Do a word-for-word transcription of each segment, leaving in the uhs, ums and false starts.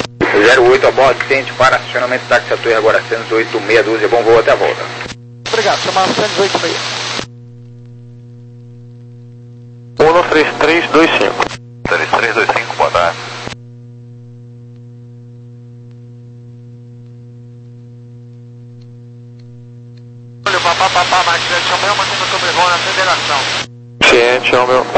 zero oito a bordo, tente para acionamento do táxi à torre agora cento e oito, meia dúzia, bom voo até a volta. Obrigado, chamar cento e oito, meia. um três três dois cinco. três três dois cinco, boa tarde. Olha, papá, papá, mas São Mel mantendo o sobrevoo na federação. Ciente, é o meu.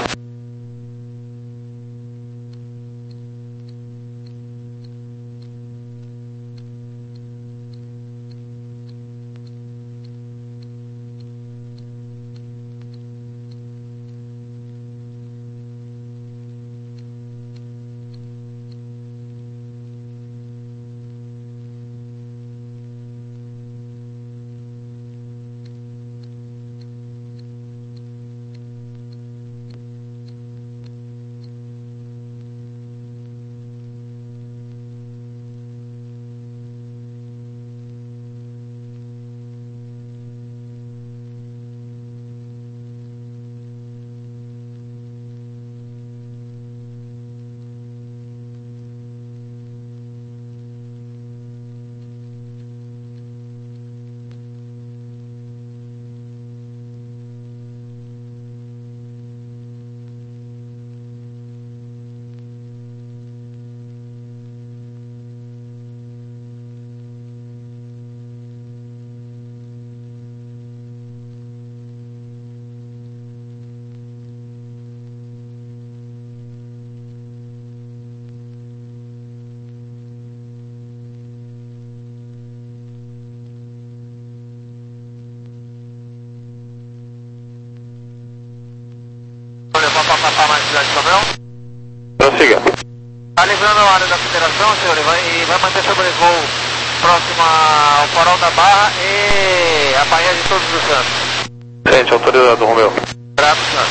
Olha, papá, papá, mais São Mel. Prossiga. Está livrando a área da federação, senhor, e vai, e vai manter sobrevoo próximo ao farol da Barra e a Baía de Todos os Santos. Ciente, autorizado, Romeu. Graças, senhor.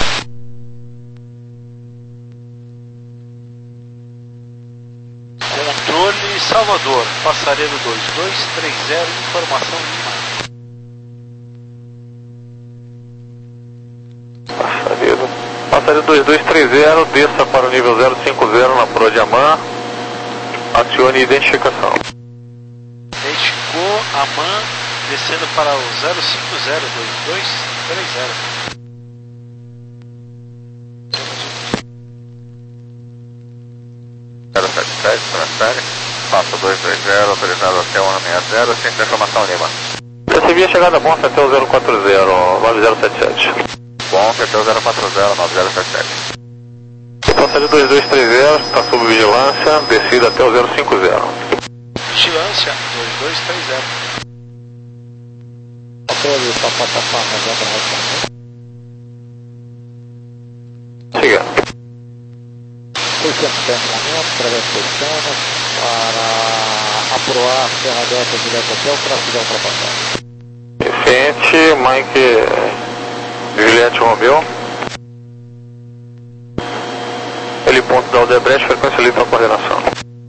Controle Salvador, passaredo dois dois três zero, informação Lima. Passaredo. Passaredo dois dois três zero, desça para o nível zero cinco zero na proa de Amã. Acione identificação. Identificou Amã, descendo para o zero cinco zero dois dois três zero. zero sete sete, transfere. Passa dois dois zero, autorizado até um sessenta, centro de informação Lima. Recebi a chegada bom até o zero quatro zero, nove zero sete sete. Bom, até o zero quatro zero, nove zero sete sete. Passaredo dois dois três zero, está sob vigilância, descida até o zero cinco zero. Vigilância dois dois três zero. Controle, papá, papá, reserva a Siga. seiscentos pés no momento, através seiscentos, para aproar a Serra Delta direto até o traço de ultrapassagem. Ciente, Mike Juliette Romeu. Ele ponto da Aldebrecht, frequência livre para coordenação.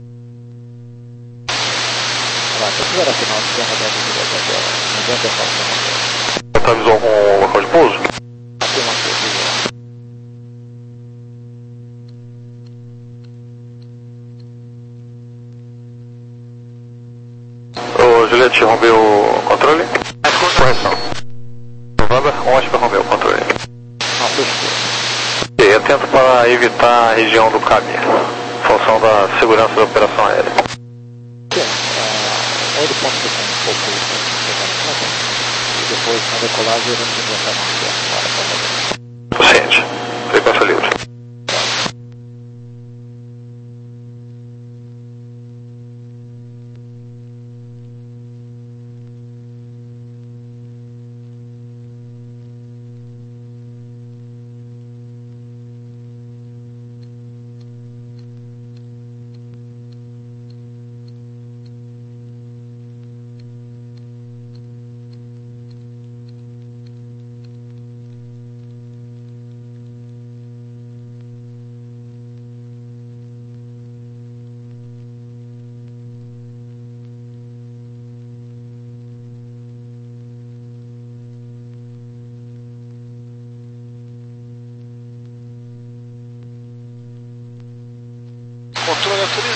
Vai, se tiver a final de Serra Delta direto até noventa e quatro. Você avisou algum local de pouso? Aqui uma coisa. Ô Juliette Romeu, controle? Correção. November, Oscar Romeu, controle. E atento para evitar a região do Cabe, em função da segurança da operação aérea. Sim, uh, outro ponto que tem um pouco de e depois na decolagem vamos inventar uma para Ciente, frequência livre.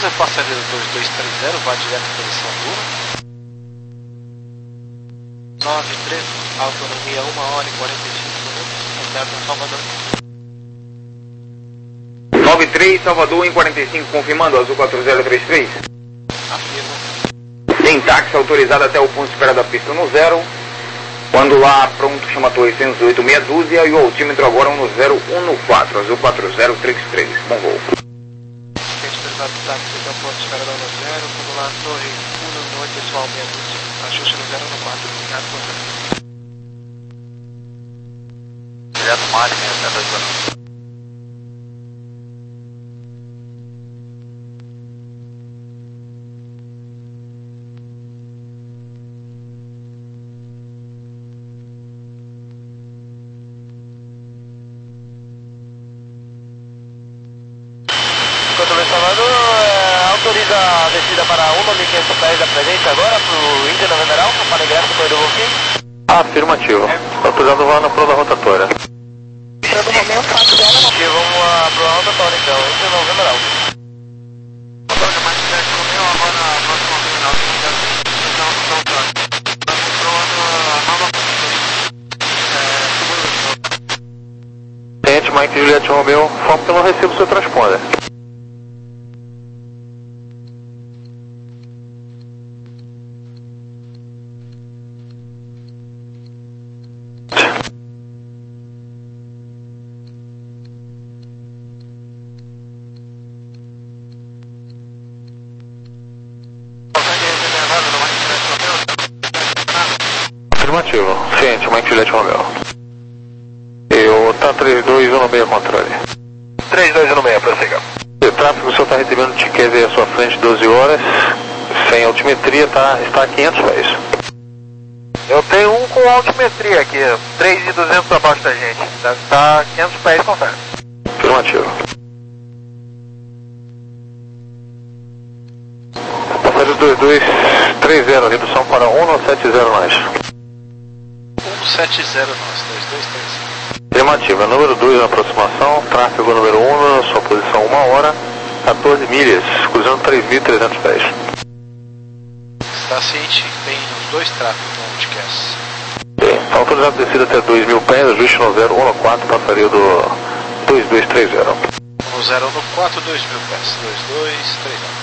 Beleza, passageiro dois dois três zero, vá direto à posição Lua. nove três, autonomia uma hora e quarenta e cinco minutos, retorno a Salvador. nove três, Salvador em quarenta e cinco, confirmando, Azul quatro zero três três. Afirmo. Tem táxi autorizado até o ponto de espera da pista no zero. Quando lá pronto, chama a torre cento e oito meia dúzia e o altímetro agora no zero um quatro, Azul quatro zero três três. Bom voo. Autorizado táxi até o ponto de espera da no zero, quando lá torre cento e oito pessoal meia dúzia, ajuste no zero um quatro, obrigado por ver. Direto Mari, né? Até dois anos. Controle Salvador, é, autoriza a descida para um mil e quinhentos pés da presente agora para o Índia November Alpha, para ingresso do corredor Volquim? Afirmativo. Autorizado voar na prova rotatória. Todo momento, quatro zero. Vamos a prova rotatória então, Índia November Alpha. Agora mais dez no meu, agora na próxima final do Mundial. Então, então, tá. Estamos pronto, nova posição. Tenente Mike Juliette Romeo, foco que eu não recebo seu transponder. Afirmativo. Ciente, Mike Juliette Romeo. E o T A três dois um seis controle. três dois um seis, prossiga. O tráfego, o senhor está recebendo ticket aí à sua frente, doze horas, sem altimetria, tá, está a quinhentos pés. Eu tenho um com altimetria aqui, três mil e duzentos abaixo da gente. Deve estar a quinhentos pés, confere. Afirmativo. Passageiro dois dois três zero, redução para um sete zero mais. um sete zero nós, dois dois três. Afirmativa, número dois na aproximação, tráfego número um, na sua posição uma hora, quatorze milhas, cruzando três mil e trezentos pés. Está ciente que tem os dois tráfegos no Outcast. Está autorizado descida até dois mil pés, ajuste no zero um quatro, passaria do dois dois três zero. No zero um quatro, dois mil pés, dois dois três zero.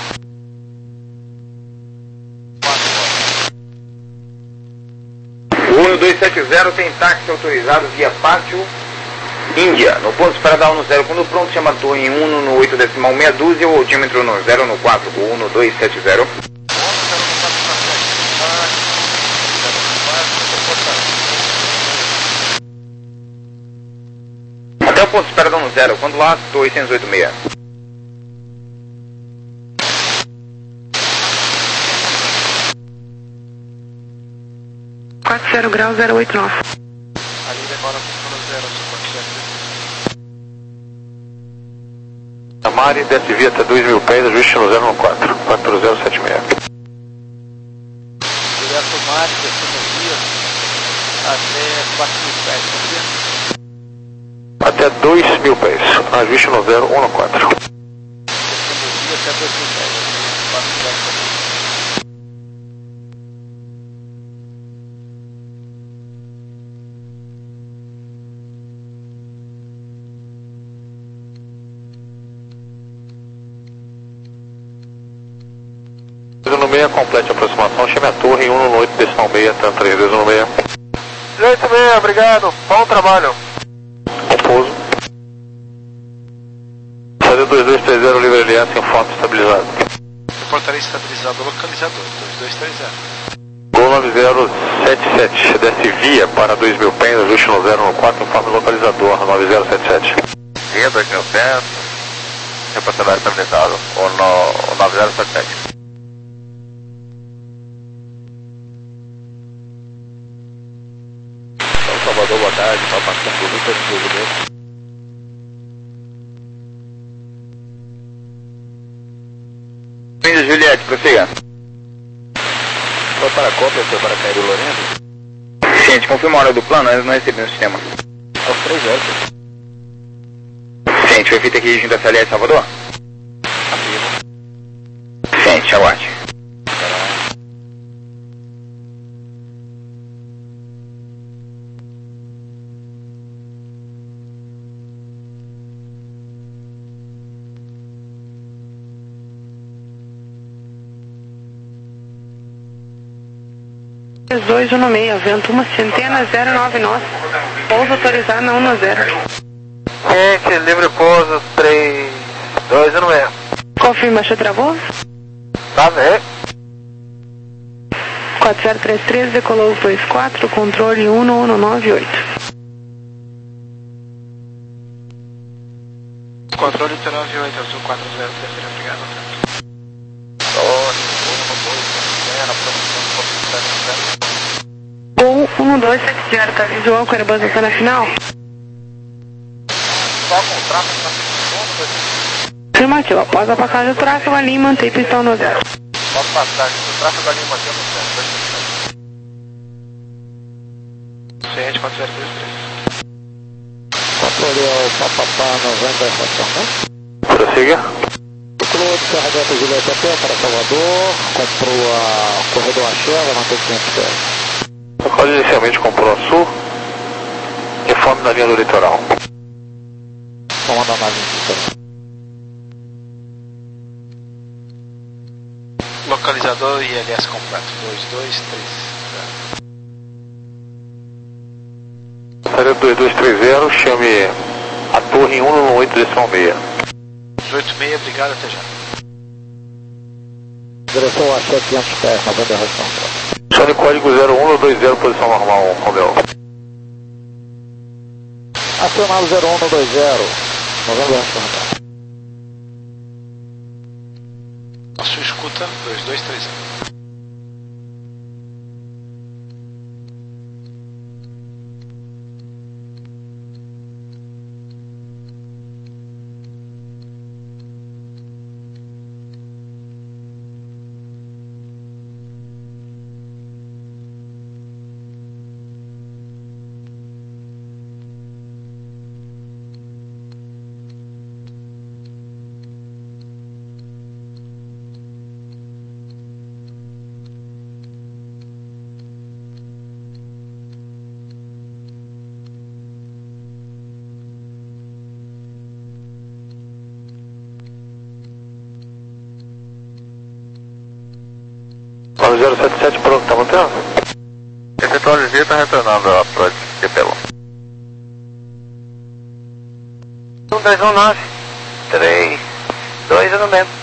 O um dois sete zero tem táxi autorizado via Pátio Índia. No ponto de espera da um zero, quando pronto, chama a torre em um no oito decimal meia dúzia, o altímetro no zero um quatro, o um dois sete zero. Até o ponto de espera da um zero, quando lá, torre cento e oito meia. quatro zero grau, zero oito nove. Ali demora para zero, suporte A Mari desce via até dois mil pés, ajuste no zero um quatro, quatro zero sete seis. direto mar, descendo via até quatro mil pés, Até dois mil pés, ajuste no zero um quatro. descendo via até dois mil pés, quatro mil pés. No meio, complete a aproximação, chame a torre em um no oito decimal meia, tanto três dois um seis. três seis, obrigado. Bom trabalho. Bom pouso. Fazer dois dois três zero, livre L S em foto estabilizado. Reportaria estabilizado localizador, dois dois três zero. Gol nove zero sete sete, desce via para dois mil pés, ajuste no zero um quatro, informe localizador, nove zero sete sete. Via dois mil pés, reportador estabilizado, o no nove zero sete sete. Salvador, boa tarde, está passando por muitas coisas. Índia Juliette, prossiga. Foi para a cópia, foi para Cairo Lourenço? Gente, confirma a hora do plano, nós não recebemos o sistema. Aos três zero. Gente, foi feito aqui junto a C L S Salvador? Afirma. Puxa, aguarde. dois um seis, vento uma centena, zero nove nós. Pouso autorizado na um zero. Gente, livre pouso três dois um seis. Confirma, baixou, travou? Tá bem. quatro zero três três, decolou dois quatro, controle um um nove oito. Controle um nove oito, azul quatro zero três três, obrigado. Ou um dois sete zero, tá visual com a Airbus está na final? Só com o tráfego na segunda. Afirmativo, após a passagem do tráfego ali, mantém pistão no zero. Pode passar, o tráfego ali mantém no zero. Ciente quatro zero três três. Controle ao Papapá noventa, estação, né? Prossiga. O piloto carregado Julieta Pé para Salvador, comprou a corredor Axela, mantém quinhentos pés. O qual inicialmente comprou a Sul, informe na linha do litoral. Comando a nave então. Localizador I L S completo, dois dois três zero. Área dois dois três zero, chame a torre em um um oito decimal seis. oito seis, obrigado, até já. Direção Axé quinhentos pés, noventa reação. Sony código zero um dois zero, posição normal, Romeu. Acionado zero um dois zero, noventa reação. A sua escuta, dois dois três zero. nove zero sete sete, pronto, tá mantendo? Efetuar a desvio, tá retornando a prova de pelo. um dois um nove, três dois um seis.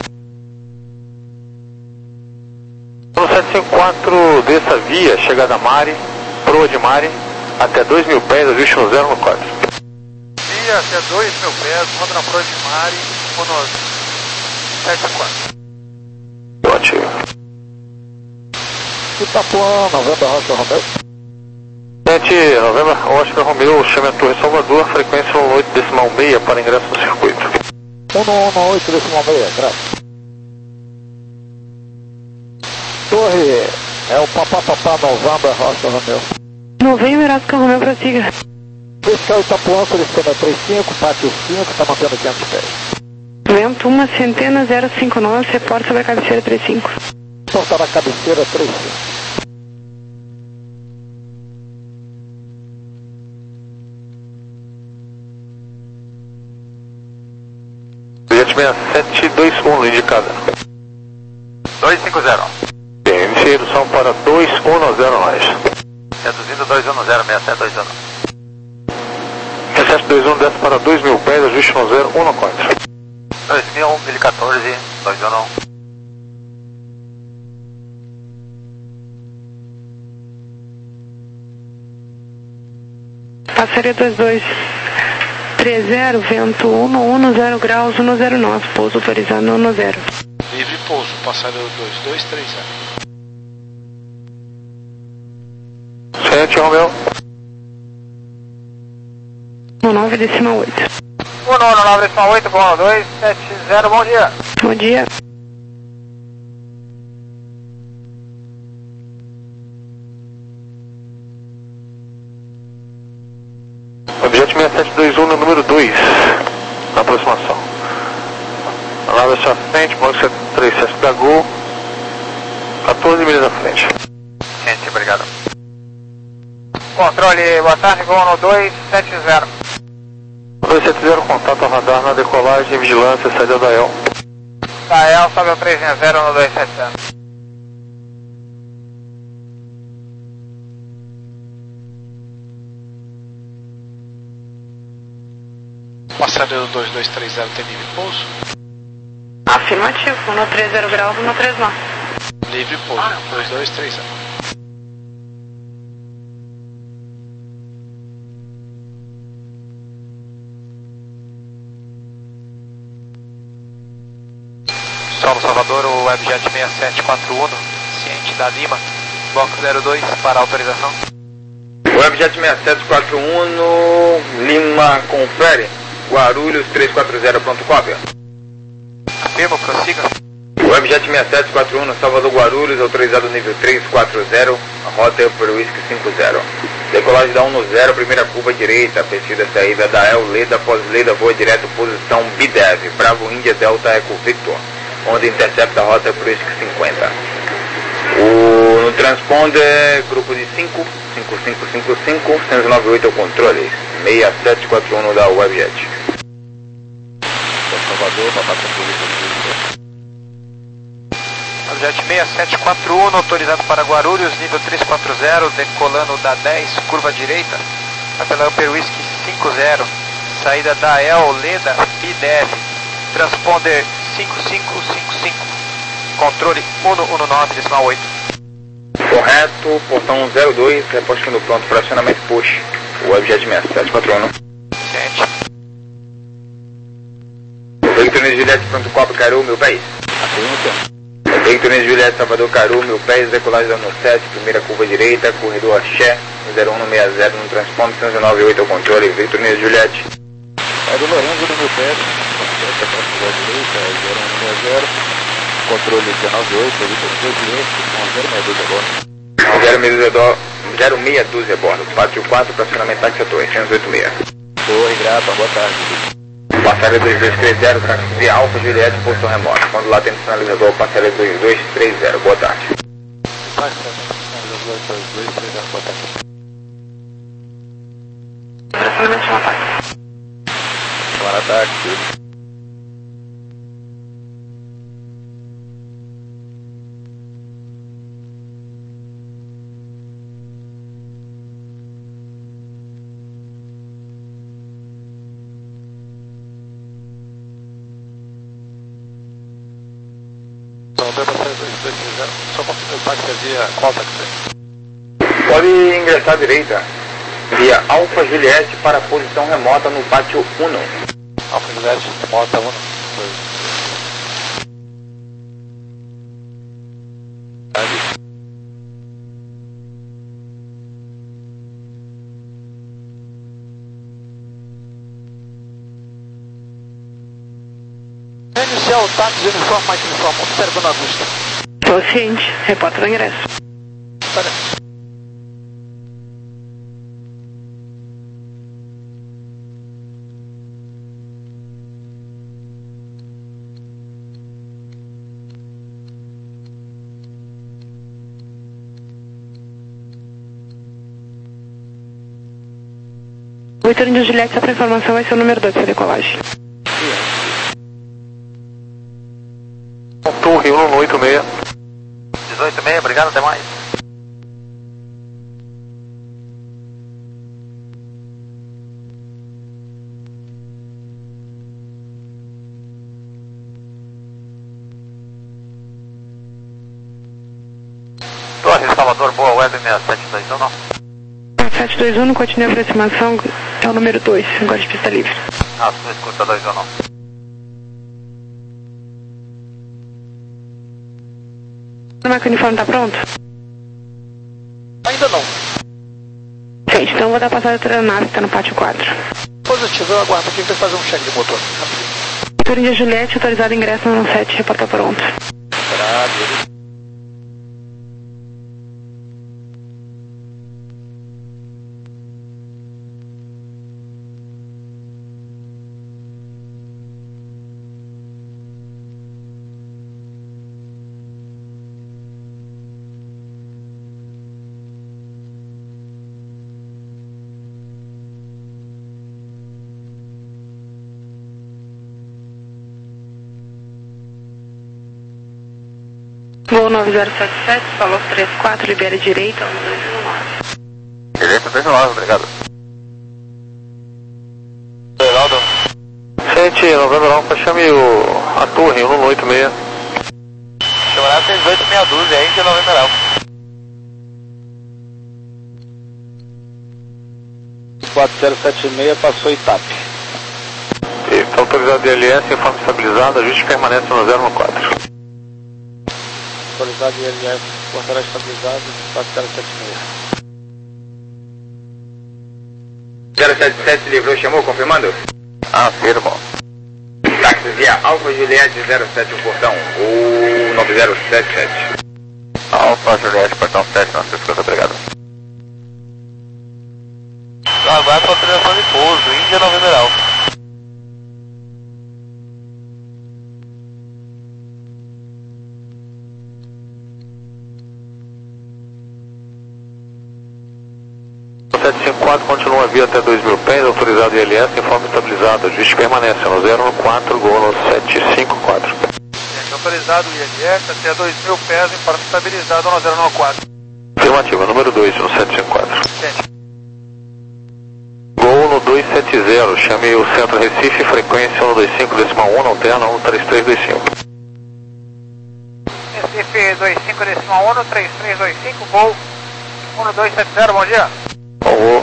No sete cinco quatro, desça via, chegada a Mari, proa de Mari, até dois mil pés, ajuste no zero no quatro. Via até dois mil pés, manda na proa de Mari, no sete quatro. Ótimo. Itapuã, noventa Rocha Romeu. Gente, Novembro, Oscar Romeu, chame a Torre Salvador, frequência um oito decimal seis para ingresso no circuito. um um oito decimal seis, graças. Torre, é o Papapá Novembro Rocha Romeu. Novembro, Oscar Romeu, prossiga. Fiscal Itapuã, solicitando trinta e cinco, pátio cinco, está mantendo quinhentos pés. Vento uma centena, zero cinco nove, reporta sobre a cabeceira trinta e cinco. Porta na cabeceira trinta e cinco. Bilhete seis sete dois um, indicada. dois cinco zero. Bem, iniciei redução para dois um zero nós. Reduzindo dois um zero, seis sete dois um. seis sete dois um desce para dois mil pés, ajuste no zero um quatro. dois mil, mil e quatorze, dois um um. Passaria dois dois três zero, vento um um zero graus, um zero nove, pouso autorizado no um zero. Livre pouso, passaria dois dois três zero. Sete, Romeu. um nove decimal oito. um nove decimal oito, bom, dois sete zero, bom dia. Bom dia. Objeto seis sete dois um no número dois, na aproximação. Nave à sua frente, banco setenta e três sete da Gol, quatorze milhas à frente. Gente, obrigado. Controle, boa tarde, Gol no dois sete zero. dois sete zero, contato ao radar na decolagem, vigilância, saída da E L. Da E L, sobe ao três zero no dois sete zero. Passageiro dois dois três zero tem livre pouso? Afirmativo, um no três zero graus, um no três nove. Livre pouso, dois dois três zero. Solo Salvador, o Webjet seis sete quatro um, ciente da Lima, bloco zero dois para autorização. Webjet seis sete quatro um, Lima, confere. Guarulhos três quatro zero, pronto, cópia. Afirmo, prossiga. Webjet seis sete quatro um, Salvador Guarulhos, autorizado nível três quatro zero, rota Upper Whisky cinco zero. Decolagem da um no zero, primeira curva direita, precisa saída da E L, Leda, pós-Leda, voa direto, posição B D E V, Bravo Índia Delta Eco Victor, onde intercepta a rota Upper Whisky cinquenta. O, no transponder, grupo de cinco, cinco cinco cinco cinco, cento e noventa e oito é o controle, seis sete quatro um da Webjet. Salvador, batata polícia. Webjet seis sete quatro um, autorizado para Guarulhos, nível três quatro zero, decolando da dez, curva direita, pela Upper Whisky cinco zero, saída da E L, Leda, B D E V, transponder cinco cinco cinco cinco, controle um um nove decimal oito. Correto, portão zero dois, repostando pronto para acionamento push. Webjet seis sete quatro um. Ciente. Victor Juliette, pronto, copo, Caru, meu país. Victor Juliette, Salvador, Caru, meu país, decolagem da um sete, primeira curva direita, corredor Axé, zero um seis zero no transponder, cento e noventa e oito é o controle, Victor Juliette. Aí do Lorenzo do meu pé, para a direita, zero um seis zero, controle dezenove oito, Victor Juliette, zero seis dois agora. zero seis dois zero seis doze a bordo, pátio quatro, fracionamento táxi setor, cento e oitenta e seis. Oi, grata, boa tarde. Passageiro dois dois três zero, táxi Alfa Juliette, posição remota. Quando lá tem sinalizador, passageiro dois dois três zero, boa tarde. Boa tarde. Só confirmar o táxi via qual táxi? Pode ingressar à direita, via Alfa Juliette para a posição remota no pátio um. Alfa Juliette, remota um. Inicial o táxi de uniforme, mais uniforme, observando a Augusta. Tô ciente, reporta do ingresso. Tá bem. O Vitor de Juliette, só para informação, vai ser o número dois para decolagem. Pontou Rio no oito seis. dezoito e meia, obrigado, até mais. Torre Salvador, boa, web seis sete dois um, não? sete dois um, continue a aproximação, é o número dois, agora de pista livre. Ah, sua escuta dois um, não? O marco uniforme tá pronto? Ainda não. Gente, então eu vou dar passagem para a nave que tá no pátio quatro. Positivo, eu aguardo aqui, vai fazer um cheque de motor. Vitor de Juliette, autorizado ingresso no sete, reporta pronto. Esperado. Voo nove zero sete sete, falou três quatro, libera direita, um dois um nove. Direita dois um nove, obrigado. Geraldo. Sente, Novembro Alfa, chame o, a torre, um oito seis. Chamará seis oito meia dúzia, é Índia Novembro Alfa. quatro zero sete seis, passou Itap. Está autorizado D L S, informe estabilizado, ajuste permanece no zero um quatro. Autorizado D L S, portará estabilizado, quatro zero sete seis. zero sete sete livrou, chamou, confirmando? Afirmo. Táxi via Alfa Juliette zero sete, o portão, ou nove zero sete sete. Alfa Juliette, portão sete, nossa escuta, obrigado. Aguardo para autorização de pouso, Índia Novembro Alfa. sete cinco quatro continua a via até dois mil pés, autorizado I L S, informe estabilizado, ajuste permanece no zero um quatro, gol no sete cinco quatro. Autorizado I L S até dois mil pés, informe estabilizado no zero um quatro. Afirmativa, número dois no sete cinco quatro. Sente. Gol no dois sete zero, chame o centro Recife, frequência um dois cinco decimal um, alterna um três três dois cinco. Recife dois cinco decimal um, três três dois cinco, gol um dois sete zero, bom dia. Bom voo.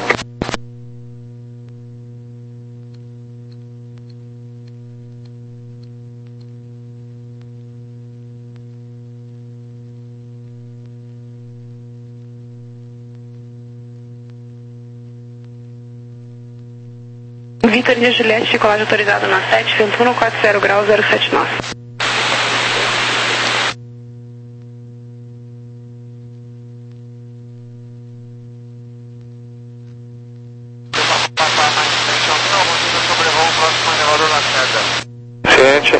Vitor India Juliette, decolagem autorizado na sete, vento um quatro zero graus, zero sete nove. Ciente.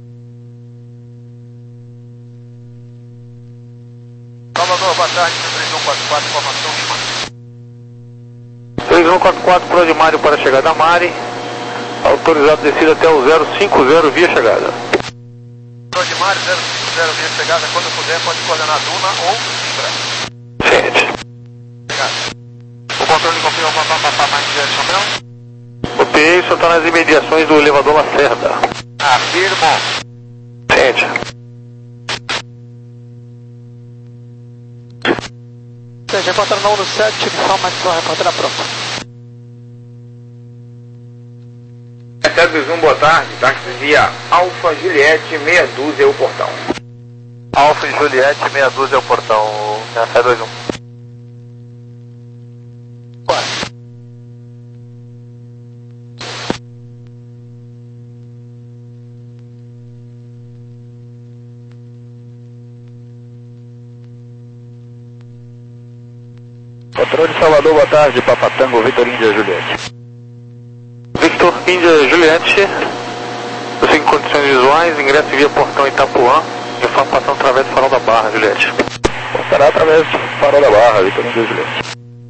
Salvador, boa tarde, três um quatro quatro, informação de Mari. três um quatro quatro, Pro de Mário para a chegada a Mari. Autorizado descida até o zero cinco zero via chegada. Pro de Mari, zero cinco zero via chegada, quando puder pode coordenar Duna ou Simbra. Ciente. Obrigado. O controle confirma para papapá mais direção não? O P I só está nas imediações do elevador Lacerda. Afirmo. Ciente. Repórter no sete, informa que sua repórter pronta. sete dois um, boa tarde, táxi via Alfa Juliette, meia dúzia é o portão. Alfa e Juliette, meia dúzia é o portão, sete dois um. Controle de Salvador, boa tarde, Papatango, Vitor Índia Juliette. Victor Índia Juliette, você em condições visuais, ingresse via portão Itapuã, informação através do farol da Barra, Juliette. Passará através do farol da Barra, Vitor Índia Juliette.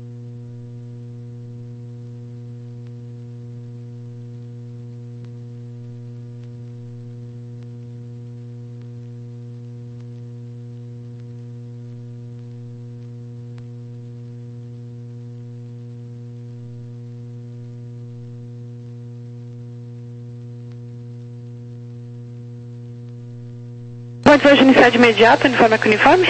Pode hoje iniciar de imediato, uniforme com uniforme?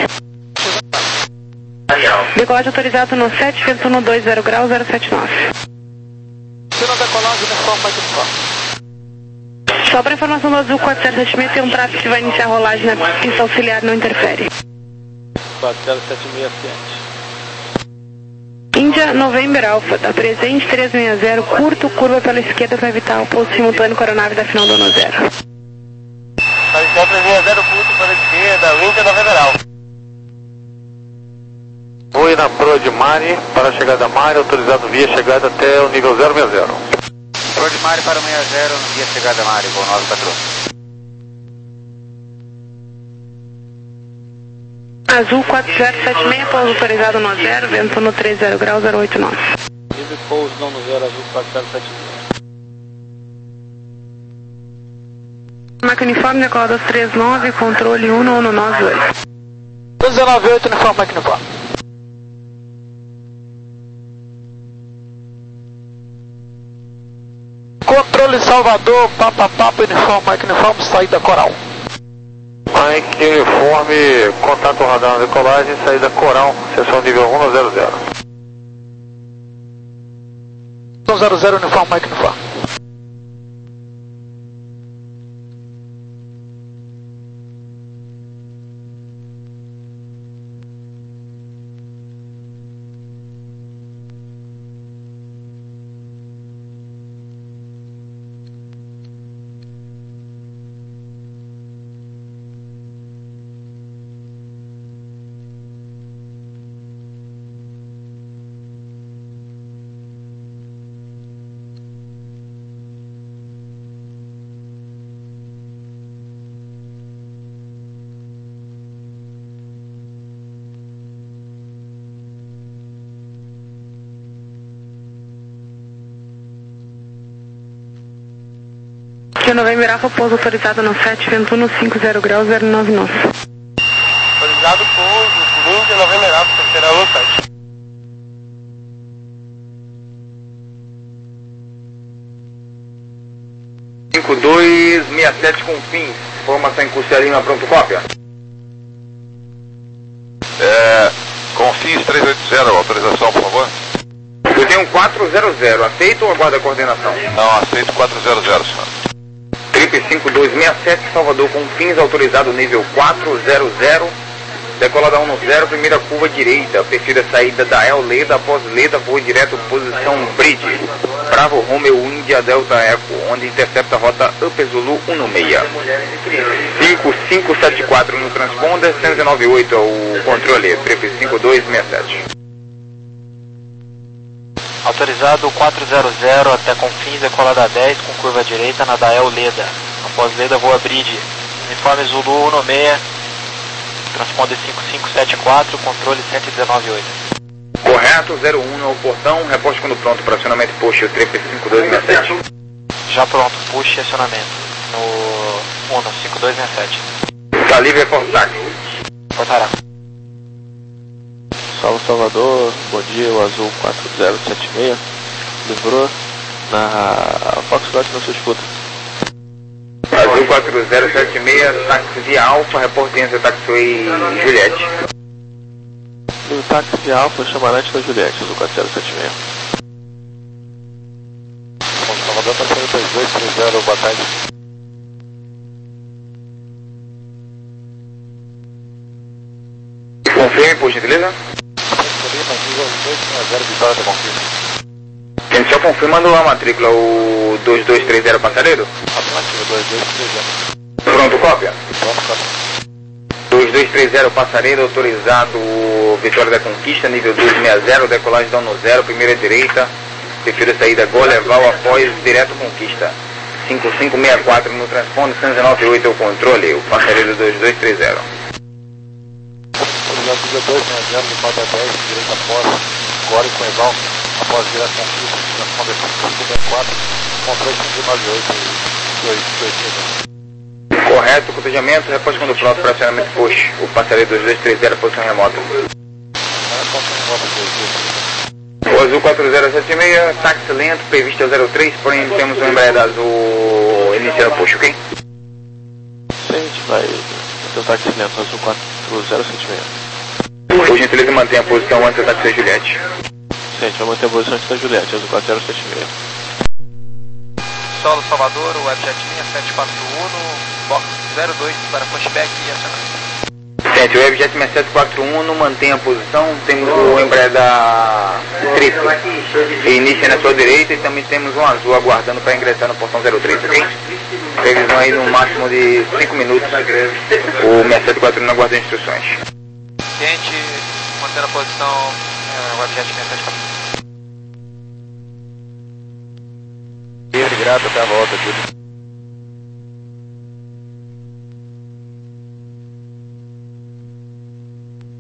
Decolagem autorizado no sete, vento um dois zero graus, zero sete nove. Se não decolagem, uniforme mais uniforme. Só para informação do Azul quatro zero sete seis, tem um tráfego que vai iniciar a rolagem na pista auxiliar, não interfere. quatro zero sete seis, ciente. Índia November Alpha, da presente três seis zero, curto, curva pela esquerda para evitar o pouso simultâneo com a aeronave da final do ano zero. Avião três seis zero, curto para a esquerda, Índia Novembro Alfa. Oi na Pro de Mari, para a chegada a Mari, autorizado via chegada até o nível zero seis zero. Pro de Mari para seis zero, via chegada Mari, voo nove quatro. Azul quatro zero sete seis, pouso autorizado no zero, vento no três zero graus, zero oito nove. Livre pouso não no zero, Azul quatro zero sete seis. Máquina uniforme, decolador três nove, controle um um nove oito. dois nove oito, uniforme Mike Uniforme. Controle Salvador, Papa Papa, uniforme Mike Uniforme, saída Coral. Mike Uniforme, contato radar na decolagem, saída Coral, seção nível um zero zero. um zero zero, uniforme Mike Uniforme. Que November Alpha, pouso autorizado no sete, vento um, cinco zero graus, zero nove nove. Autorizado pouso, por Índia November Alpha, terceira no sete. cinco dois seis sete com fins. Informação em Curso Lima, pronto, cópia. É, com fins trezentos e oitenta, autorização, por favor. Eu tenho um quatro zero zero, aceito ou aguarda a coordenação? Não, aceito quatro zero zero, senhor. Trip cinco dois seis sete, Salvador com fins, autorizado nível quatro zero zero, decolada um zero, primeira curva direita, perfil da saída da El Leda, após Leda, voo direto, posição Bridge, Bravo Romeo India Delta Eco, onde intercepta a rota Upper Zulu um seis. cinco cinco sete quatro no transponder, cento e noventa e oito é o controle, Trip cinco dois seis sete. Autorizado quatro zero zero até Confins, decolada dez com curva direita na Dael Leda. Após Leda, voa Bridge. Uniforme Zulu um seis, transponder cinco cinco sete quatro, controle cento e dezenove oito. Correto, zero um no portão, reposte quando pronto para acionamento push, o Trip cinco dois seis sete. Já pronto, push e acionamento. No Uno cinco dois seis sete. Está livre, é portátil. Portará. Salve Salvador, bom dia, o Azul quatro zero sete seis, livrou na Foxtrot no seu escuta. Azul quatro zero sete seis, táxi via Alfa, reportência taxiway Juliette. No táxi via Alfa, chamarante da Juliette, Azul quatro zero sete seis. Bom, Salvador, parceiro dois dois três zero, boa tarde. Confirme, por gentileza. Gente, só confirmando a matrícula, o dois dois três zero passareiro? Afirmativo, dois dois três zero. Pronto, cópia. Pronto, cópia. dois dois três zero passareiro, autorizado Vitória da Conquista, nível dois seis zero, decolagem da um zero, primeira direita, prefiro saída Goleval após direto Conquista. cinco cinco seis quatro no transponder, cento e noventa e oito é o controle, o passareiro dois dois três zero. Autorizado dois seis zero, de falta dez, direita após, agora com Eval, após direto Conquista, transponder cinco cinco seis quatro, controle cento e noventa e oito, dois dois três zero. Correto, cotejamento, reposte quando pronto para acionamento push, o passareiro dois dois três zero, posição remota. O Azul quatro zero sete seis, táxi lento, previsto é zero três, porém temos um Embraer Azul iniciando push, ok? Sim, a gente vai ter o táxi lento, Azul quatro zero sete seis. Por gentileza, mantenha a posição antes do táxi Juliette. Sim, a gente vai manter a posição antes da Juliette, Azul quatro zero sete seis. Solo Salvador, Webjet linha sete quatro um, box zero dois para pushback e acionamento. Gente, o Webjet seis sete quatro um mantém a posição, temos o Embraer da Trip, inicia na sua direita e também temos um Azul aguardando para ingressar no portão zero três, ok? Previsão aí no máximo de cinco minutos, o seis sete quatro um aguarda instruções. Cliente, mantendo a posição, uh, Webjet seis sete quatro um. Livre, grato, até a volta, Júlio.